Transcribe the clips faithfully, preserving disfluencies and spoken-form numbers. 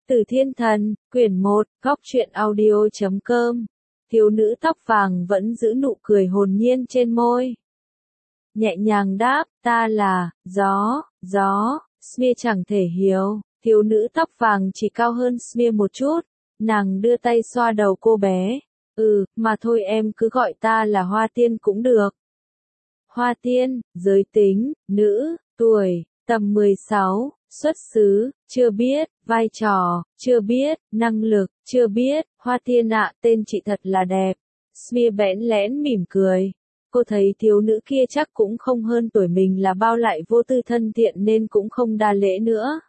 Từ Thiên Thần, quyển một, góc truyện audio chấm com. Thiếu nữ tóc vàng vẫn giữ nụ cười hồn nhiên trên môi. Nhẹ nhàng đáp, ta là, gió, gió, Smia chẳng thể hiểu. Thiếu nữ tóc vàng chỉ cao hơn Smia một chút. Nàng đưa tay xoa đầu cô bé. Ừ, mà thôi em cứ gọi ta là Hoa Tiên cũng được. Hoa Tiên, giới tính, nữ, tuổi, tầm mười sáu, xuất xứ, chưa biết, vai trò, chưa biết, năng lực, chưa biết, Hoa Tiên ạ, tên chị thật là đẹp. Smia bẽn lẽn mỉm cười. Cô thấy thiếu nữ kia chắc cũng không hơn tuổi mình là bao, lại vô tư thân thiện nên cũng không đa lễ nữa.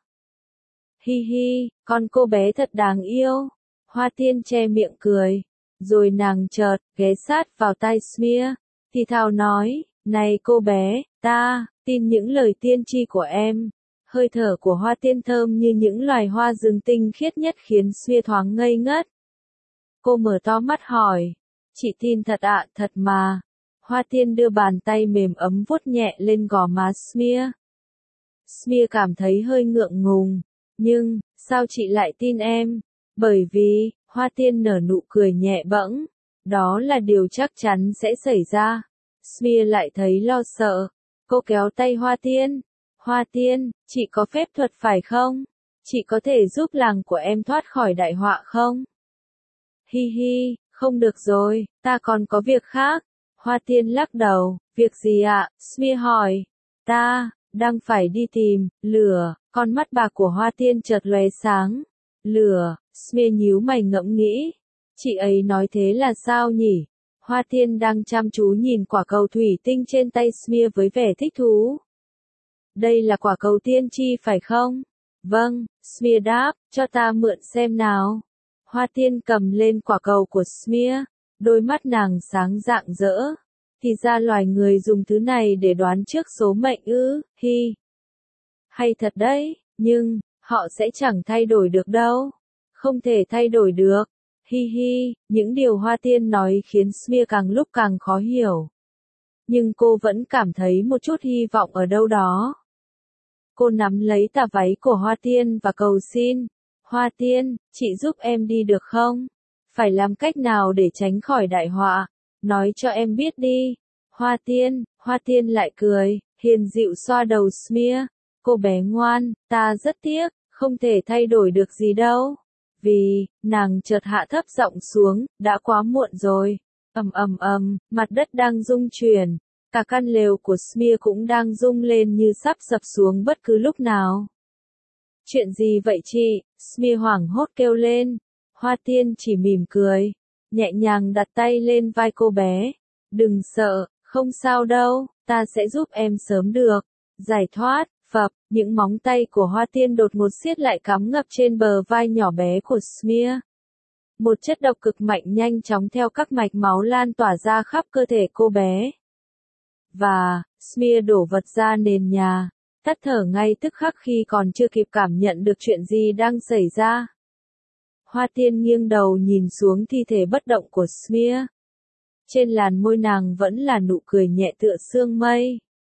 Hi hi, con cô bé thật đáng yêu. Hoa Tiên che miệng cười. Rồi nàng chợt, ghé sát vào tai Smia, thì thào nói, này cô bé, ta, tin những lời tiên tri của em. Hơi thở của Hoa Tiên thơm như những loài hoa rừng tinh khiết nhất khiến Smia thoáng ngây ngất. Cô mở to mắt hỏi, chị tin thật ạ, thật mà. Hoa Tiên đưa bàn tay mềm ấm vuốt nhẹ lên gò má Smia. Smia cảm thấy hơi ngượng ngùng, nhưng, sao chị lại tin em? Bởi vì, Hoa Tiên nở nụ cười nhẹ bẫng, đó là điều chắc chắn sẽ xảy ra. Smia lại thấy lo sợ, cô kéo tay Hoa Tiên. Hoa Tiên, chị có phép thuật phải không? Chị có thể giúp làng của em thoát khỏi đại họa không? Hi hi, không được rồi, ta còn có việc khác. Hoa Tiên lắc đầu, việc gì ạ? Smia hỏi. Ta, đang phải đi tìm, lửa, con mắt bạc của Hoa Tiên chợt lóe sáng. Lửa, Smia nhíu mày ngẫm nghĩ. Chị ấy nói thế là sao nhỉ? Hoa Tiên đang chăm chú nhìn quả cầu thủy tinh trên tay Smia với vẻ thích thú. Đây là quả cầu tiên tri phải không? Vâng, Smia đáp, cho ta mượn xem nào. Hoa Tiên cầm lên quả cầu của Smia, đôi mắt nàng sáng rạng rỡ. Thì ra loài người dùng thứ này để đoán trước số mệnh ư, hi. Hay thật đấy, nhưng, họ sẽ chẳng thay đổi được đâu. Không thể thay đổi được. Hi hi, những điều Hoa Tiên nói khiến Smia càng lúc càng khó hiểu. Nhưng cô vẫn cảm thấy một chút hy vọng ở đâu đó. Cô nắm lấy tà váy của Hoa Tiên và cầu xin. Hoa Tiên, chị giúp em đi được không? Phải làm cách nào để tránh khỏi đại họa? Nói cho em biết đi. Hoa Tiên, Hoa Tiên lại cười, hiền dịu xoa đầu Smia. Cô bé ngoan, ta rất tiếc, không thể thay đổi được gì đâu. Vì, nàng chợt hạ thấp giọng xuống, đã quá muộn rồi. Ầm ầm ầm, mặt đất đang rung chuyển. Cả căn lều của Smia cũng đang rung lên như sắp sập xuống bất cứ lúc nào. Chuyện gì vậy chị? Smia hoảng hốt kêu lên. Hoa Tiên chỉ mỉm cười, nhẹ nhàng đặt tay lên vai cô bé. Đừng sợ, không sao đâu, ta sẽ giúp em sớm được. Giải thoát, phập, những móng tay của Hoa Tiên đột ngột siết lại cắm ngập trên bờ vai nhỏ bé của Smia. Một chất độc cực mạnh nhanh chóng theo các mạch máu lan tỏa ra khắp cơ thể cô bé. Và, Smia đổ vật ra nền nhà, tắt thở ngay tức khắc khi còn chưa kịp cảm nhận được chuyện gì đang xảy ra. Hoa Tiên nghiêng đầu nhìn xuống thi thể bất động của Smia. Trên làn môi nàng vẫn là nụ cười nhẹ tựa sương mây.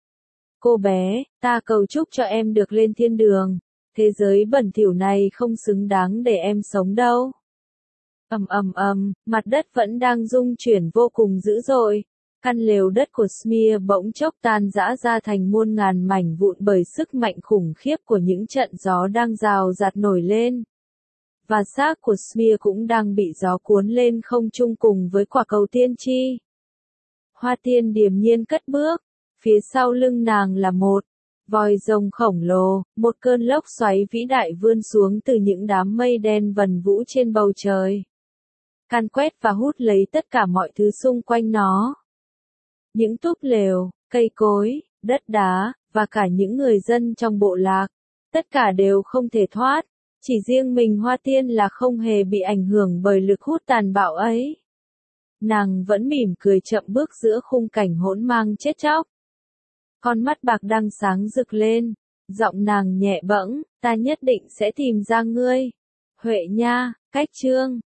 Cô bé, ta cầu chúc cho em được lên thiên đường. Thế giới bẩn thỉu này không xứng đáng để em sống đâu. Ầm ầm ầm, mặt đất vẫn đang rung chuyển vô cùng dữ dội. Căn lều đất của Smia bỗng chốc tan rã ra thành muôn ngàn mảnh vụn bởi sức mạnh khủng khiếp của những trận gió đang rào rạt nổi lên. Và xác của Smia cũng đang bị gió cuốn lên không trung cùng với quả cầu tiên tri. Hoa Tiên điềm nhiên cất bước. Phía sau lưng nàng là một vòi rồng khổng lồ, một cơn lốc xoáy vĩ đại vươn xuống từ những đám mây đen vần vũ trên bầu trời. Càn quét và hút lấy tất cả mọi thứ xung quanh nó. Những túp lều, cây cối, đất đá, và cả những người dân trong bộ lạc. Tất cả đều không thể thoát. Chỉ riêng mình Hoa Tiên là không hề bị ảnh hưởng bởi lực hút tàn bạo ấy. Nàng vẫn mỉm cười chậm bước giữa khung cảnh hỗn mang chết chóc. Con mắt bạc đang sáng rực lên. Giọng nàng nhẹ bẫng, ta nhất định sẽ tìm ra ngươi. Huệ nha, cách chương.